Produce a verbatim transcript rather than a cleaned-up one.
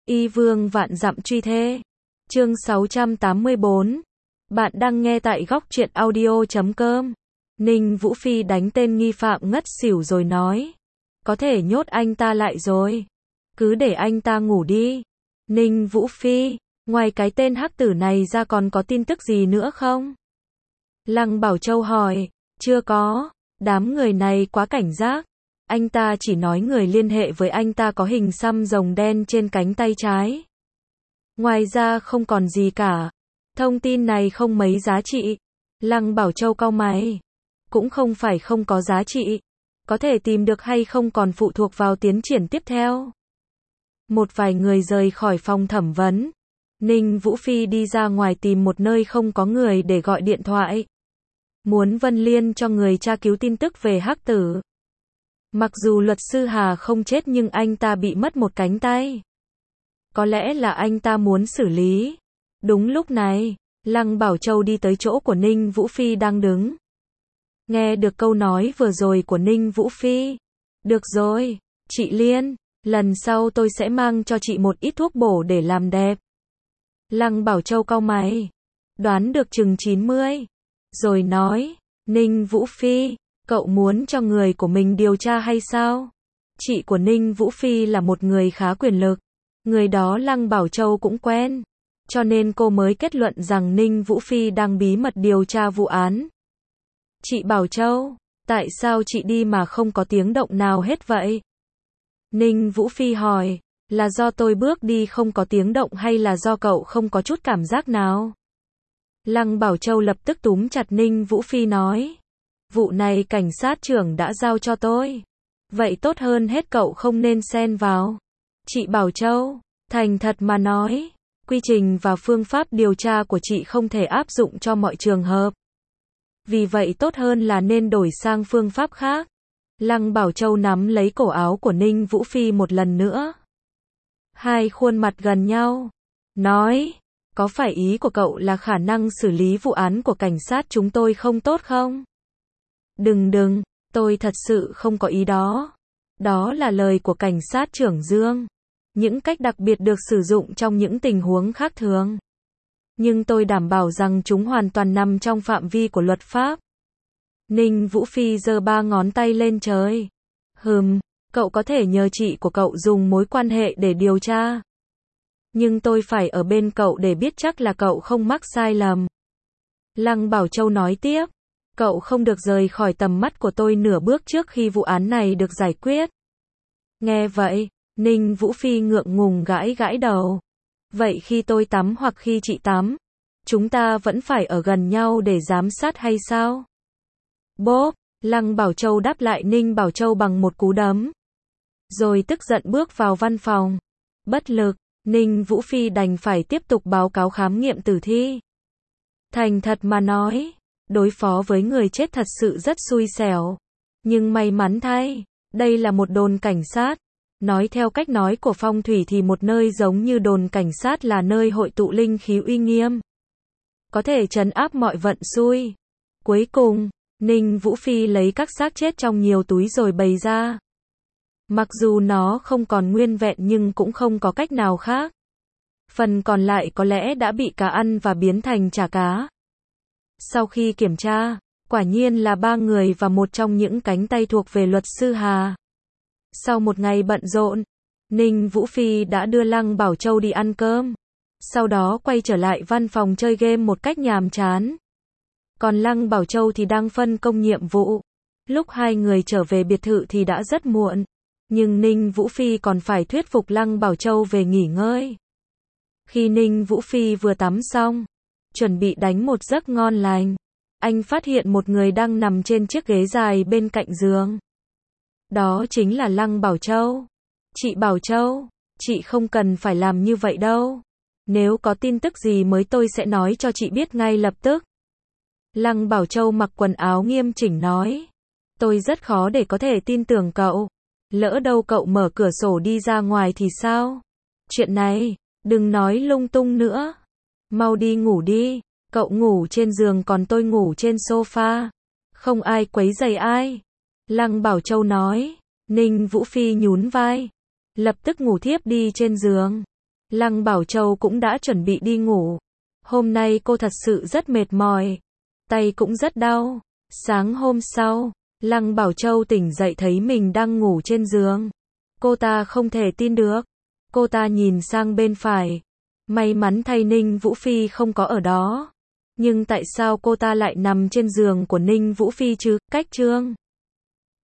Y vương vạn dặm truy thê. Chương sáu trăm tám mươi bốn. Bạn đang nghe tại góc truyện audio chấm com. Ninh Vũ Phi đánh tên nghi phạm ngất xỉu rồi nói. Có thể nhốt anh ta lại rồi. Cứ để anh ta ngủ đi. Ninh Vũ Phi, ngoài cái tên hắc tử này ra còn có tin tức gì nữa không? Lăng Bảo Châu hỏi. Chưa có. Đám người này quá cảnh giác. Anh ta chỉ nói người liên hệ với anh ta có hình xăm rồng đen trên cánh tay trái. Ngoài ra không còn gì cả. Thông tin này không mấy giá trị. Lăng Bảo Châu cau mày. Cũng không phải không có giá trị. Có thể tìm được hay không còn phụ thuộc vào tiến triển tiếp theo. Một vài người rời khỏi phòng thẩm vấn. Ninh Vũ Phi đi ra ngoài tìm một nơi không có người để gọi điện thoại. Muốn Vân Liên cho người tra cứu tin tức về hắc tử. Mặc dù luật sư Hà không chết nhưng anh ta bị mất một cánh tay. Có lẽ là anh ta muốn xử lý. Đúng lúc này, Lăng Bảo Châu đi tới chỗ của Ninh Vũ Phi đang đứng. Nghe được câu nói vừa rồi của Ninh Vũ Phi. Được rồi, chị Liên, lần sau tôi sẽ mang cho chị một ít thuốc bổ để làm đẹp. Lăng Bảo Châu cau mày. Đoán được chừng chín mươi. Rồi nói, Ninh Vũ Phi, cậu muốn cho người của mình điều tra hay sao? Chị của Ninh Vũ Phi là một người khá quyền lực. Người đó Lăng Bảo Châu cũng quen. Cho nên cô mới kết luận rằng Ninh Vũ Phi đang bí mật điều tra vụ án. Chị Bảo Châu, tại sao chị đi mà không có tiếng động nào hết vậy? Ninh Vũ Phi hỏi, là do tôi bước đi không có tiếng động hay là do cậu không có chút cảm giác nào? Lăng Bảo Châu lập tức túm chặt Ninh Vũ Phi nói. Vụ này cảnh sát trưởng đã giao cho tôi. Vậy tốt hơn hết cậu không nên xen vào. Chị Bảo Châu, thành thật mà nói, quy trình và phương pháp điều tra của chị không thể áp dụng cho mọi trường hợp. Vì vậy tốt hơn là nên đổi sang phương pháp khác. Lăng Bảo Châu nắm lấy cổ áo của Ninh Vũ Phi một lần nữa. Hai khuôn mặt gần nhau. Nói, có phải ý của cậu là khả năng xử lý vụ án của cảnh sát chúng tôi không tốt không? Đừng đừng, tôi thật sự không có ý đó. Đó là lời của cảnh sát trưởng Dương. Những cách đặc biệt được sử dụng trong những tình huống khác thường. Nhưng tôi đảm bảo rằng chúng hoàn toàn nằm trong phạm vi của luật pháp. Ninh Vũ Phi giơ ba ngón tay lên trời. Hừm, cậu có thể nhờ chị của cậu dùng mối quan hệ để điều tra. Nhưng tôi phải ở bên cậu để biết chắc là cậu không mắc sai lầm. Lăng Bảo Châu nói tiếp. Cậu không được rời khỏi tầm mắt của tôi nửa bước trước khi vụ án này được giải quyết. Nghe vậy, Ninh Vũ Phi ngượng ngùng gãi gãi đầu. Vậy khi tôi tắm hoặc khi chị tắm, chúng ta vẫn phải ở gần nhau để giám sát hay sao? Bốp, Lăng Bảo Châu đáp lại Ninh Bảo Châu bằng một cú đấm. Rồi tức giận bước vào văn phòng. Bất lực, Ninh Vũ Phi đành phải tiếp tục báo cáo khám nghiệm tử thi. Thành thật mà nói, đối phó với người chết thật sự rất xui xẻo. Nhưng may mắn thay, đây là một đồn cảnh sát. Nói theo cách nói của phong thủy thì một nơi giống như đồn cảnh sát là nơi hội tụ linh khí uy nghiêm. Có thể trấn áp mọi vận xui. Cuối cùng, Ninh Vũ Phi lấy các xác chết trong nhiều túi rồi bày ra. Mặc dù nó không còn nguyên vẹn nhưng cũng không có cách nào khác. Phần còn lại có lẽ đã bị cá ăn và biến thành chả cá. Sau khi kiểm tra, quả nhiên là ba người và một trong những cánh tay thuộc về luật sư Hà. Sau một ngày bận rộn, Ninh Vũ Phi đã đưa Lăng Bảo Châu đi ăn cơm. Sau đó quay trở lại văn phòng chơi game một cách nhàm chán. Còn Lăng Bảo Châu thì đang phân công nhiệm vụ. Lúc hai người trở về biệt thự thì đã rất muộn. Nhưng Ninh Vũ Phi còn phải thuyết phục Lăng Bảo Châu về nghỉ ngơi. Khi Ninh Vũ Phi vừa tắm xong, chuẩn bị đánh một giấc ngon lành, anh phát hiện một người đang nằm trên chiếc ghế dài bên cạnh giường. Đó chính là Lăng Bảo Châu. Chị Bảo Châu, chị không cần phải làm như vậy đâu. Nếu có tin tức gì mới tôi sẽ nói cho chị biết ngay lập tức. Lăng Bảo Châu mặc quần áo nghiêm chỉnh nói. Tôi rất khó để có thể tin tưởng cậu. Lỡ đâu cậu mở cửa sổ đi ra ngoài thì sao? Chuyện này, đừng nói lung tung nữa. Mau đi ngủ đi. Cậu ngủ trên giường còn tôi ngủ trên sofa. Không ai quấy rầy ai. Lăng Bảo Châu nói. Ninh Vũ Phi nhún vai. Lập tức ngủ thiếp đi trên giường. Lăng Bảo Châu cũng đã chuẩn bị đi ngủ. Hôm nay cô thật sự rất mệt mỏi. Tay cũng rất đau. Sáng hôm sau, Lăng Bảo Châu tỉnh dậy thấy mình đang ngủ trên giường. Cô ta không thể tin được. Cô ta nhìn sang bên phải. May mắn thay Ninh Vũ Phi không có ở đó. Nhưng tại sao cô ta lại nằm trên giường của Ninh Vũ Phi chứ? Cách Trương